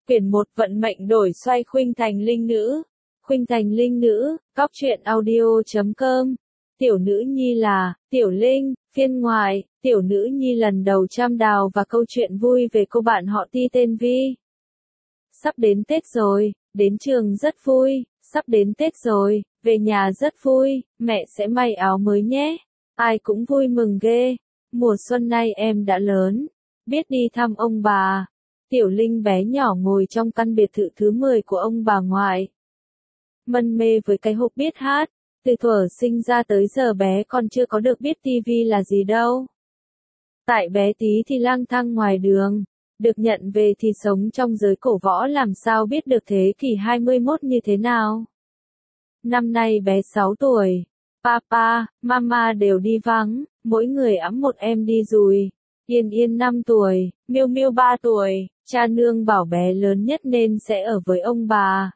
Quyển 1 Vận mệnh đổi xoay Khuynh Thành Linh Nữ. Khuynh Thành Linh Nữ, Góc truyện audio.com. Tiểu nữ nhi là, Tiểu Linh, phiên ngoại, tiểu nữ nhi lần đầu chăm đào và câu chuyện vui về cô bạn họ Ti tên Vi. Sắp đến Tết rồi, đến trường rất vui, sắp đến Tết rồi, về nhà rất vui, mẹ sẽ may áo mới nhé. Ai cũng vui mừng ghê. Mùa xuân nay em đã lớn, biết đi thăm ông bà. Tiểu Linh bé nhỏ ngồi trong căn biệt thự thứ 10 của ông bà ngoại. Mân mê với cái hộp biết hát, từ thuở sinh ra tới giờ bé còn chưa có được biết tivi là gì đâu. Tại bé tí thì lang thang ngoài đường, được nhận về thì sống trong giới cổ võ làm sao biết được thế kỷ 21 như thế nào. Năm nay bé 6 tuổi, papa, mama đều đi vắng, mỗi người ẵm một em đi rồi. Yên Yên 5 tuổi, Miêu Miêu 3 tuổi, cha nương bảo bé lớn nhất nên sẽ ở với ông bà.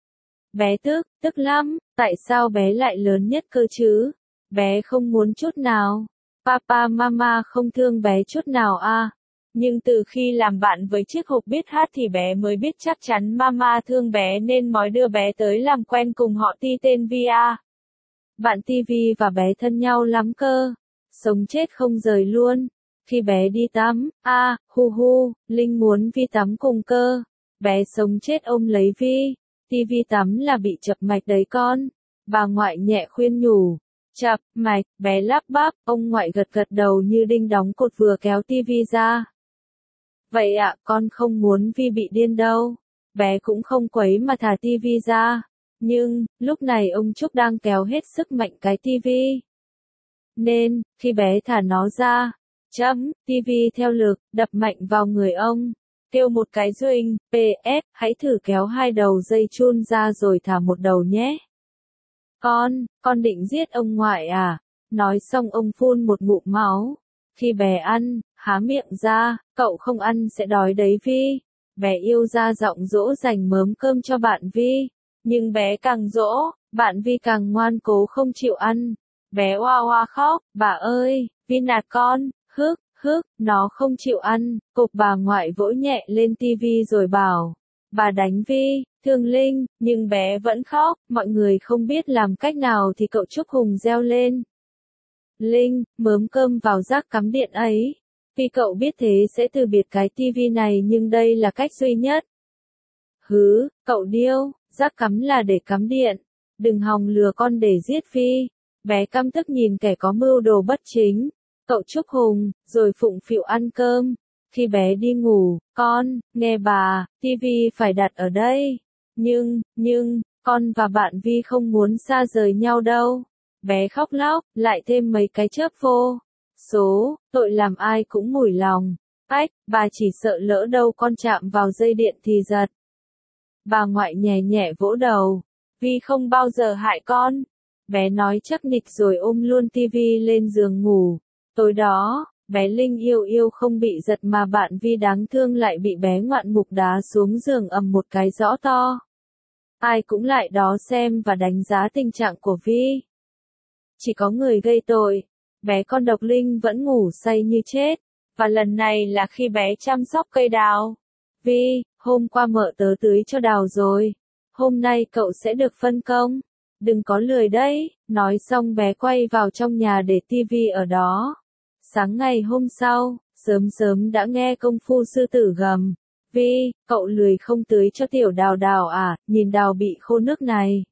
Bé tức lắm, tại sao bé lại lớn nhất cơ chứ? Bé không muốn chút nào. Papa mama không thương bé chút nào à? Nhưng từ khi làm bạn với chiếc hộp biết hát thì bé mới biết chắc chắn mama thương bé nên mới đưa bé tới làm quen cùng họ Ti tên Vi à. Bạn Tivi và bé thân nhau lắm cơ. Sống chết không rời luôn. Khi bé đi tắm, hu, Linh muốn Vi tắm cùng cơ. Bé sống chết ôm lấy Vi. Tivi tắm là bị chập mạch đấy con. Bà ngoại nhẹ khuyên nhủ. Chập mạch, bé lắp bắp, ông ngoại gật đầu như đinh đóng cột vừa kéo tivi ra. Vậy ạ, con không muốn Vi bị điên đâu. Bé cũng không quấy mà thả tivi ra. Nhưng, lúc này ông Trúc đang kéo hết sức mạnh cái tivi. Nên, khi bé thả nó ra, tivi theo lực, đập mạnh vào người ông. Kêu một cái ruinh, PS, hãy thử kéo 2 đầu dây chun ra rồi thả một đầu nhé. Con định giết ông ngoại à? Nói xong ông phun một ngụm máu. Khi bé ăn, há miệng ra, cậu không ăn sẽ đói đấy Vi. Bé yêu ra giọng dỗ dành mớm cơm cho bạn Vi. Nhưng bé càng dỗ, bạn Vi càng ngoan cố không chịu ăn. Bé oa oa khóc, bà ơi, Vi nạt con, hức, nó không chịu ăn. Cục bà ngoại vỗ nhẹ lên tivi rồi bảo, bà đánh Vi, thương Linh, nhưng bé vẫn khóc, mọi người không biết làm cách nào thì cậu Trúc Hùng reo lên. Linh, mớm cơm vào rác cắm điện ấy. Vì cậu biết thế sẽ từ biệt cái tivi này nhưng đây là cách duy nhất. Cậu điêu, rác cắm là để cắm điện. Đừng hòng lừa con để giết Vi. Bé căm tức nhìn kẻ có mưu đồ bất chính. Cậu Trúc Hùng, rồi phụng phịu ăn cơm. Khi bé đi ngủ, con, nghe bà, tivi phải đặt ở đây. Nhưng, con và bạn Vi không muốn xa rời nhau đâu. Bé khóc lóc, lại thêm mấy cái chớp vô. Số, tội làm ai cũng mủi lòng. Bà chỉ sợ lỡ đâu con chạm vào dây điện thì giật. Bà ngoại nhẹ nhẹ vỗ đầu. Vi không bao giờ hại con. Bé nói chắc nịch rồi ôm luôn tivi lên giường ngủ. Tối đó, bé Linh yêu không bị giật mà bạn Vi đáng thương lại bị bé ngoạn mục đá xuống giường ầm một cái rõ to. Ai cũng lại đó xem và đánh giá tình trạng của Vi. Chỉ có người gây tội. Bé con độc Linh vẫn ngủ say như chết. Và lần này là khi bé chăm sóc cây đào. Vi, hôm qua mợ tớ tưới cho đào rồi. Hôm nay cậu sẽ được phân công. Đừng có lười đấy. Nói xong bé quay vào trong nhà để tivi ở đó. Sáng ngày hôm sau, sớm đã nghe công phu sư tử gầm. Vi, cậu lười không tưới cho tiểu đào đào à, nhìn đào bị khô nước này.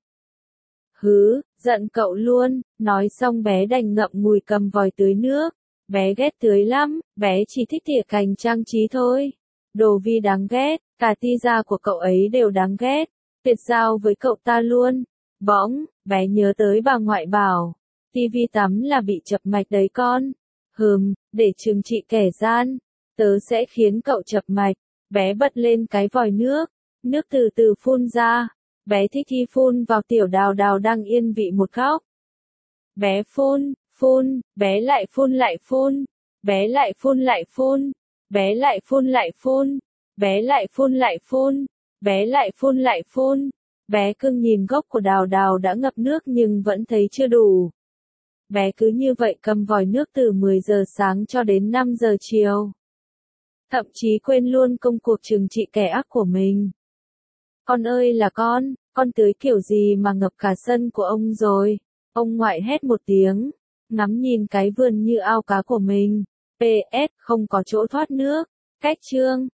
Giận cậu luôn, nói xong bé đành ngậm ngùi cầm vòi tưới nước. Bé ghét tưới lắm, bé chỉ thích tỉa cành trang trí thôi. Đồ Vi đáng ghét, cả ti gia của cậu ấy đều đáng ghét. Tuyệt giao với cậu ta luôn. Bỗng, bé nhớ tới bà ngoại bảo. Tivi tắm là bị chập mạch đấy con. Để trừng trị kẻ gian. Tớ sẽ khiến cậu chập mạch. Bé bật lên cái vòi nước. Nước từ từ phun ra. Bé thích khi phun vào tiểu đào đào đang yên vị một góc. Bé phun, bé lại phun. Bé lại phun. Bé lại phun. Bé lại phun. Bé lại phun. Bé cưng nhìn gốc của đào đào đã ngập nước nhưng vẫn thấy chưa đủ. Bé cứ như vậy cầm vòi nước từ 10 giờ sáng cho đến 5 giờ chiều. thậm chí quên luôn công cuộc trừng trị kẻ ác của mình. Con ơi là con tưới kiểu gì mà ngập cả sân của ông rồi. Ông ngoại hét một tiếng, ngắm nhìn cái vườn như ao cá của mình. PS, không có chỗ thoát nước. Cách chương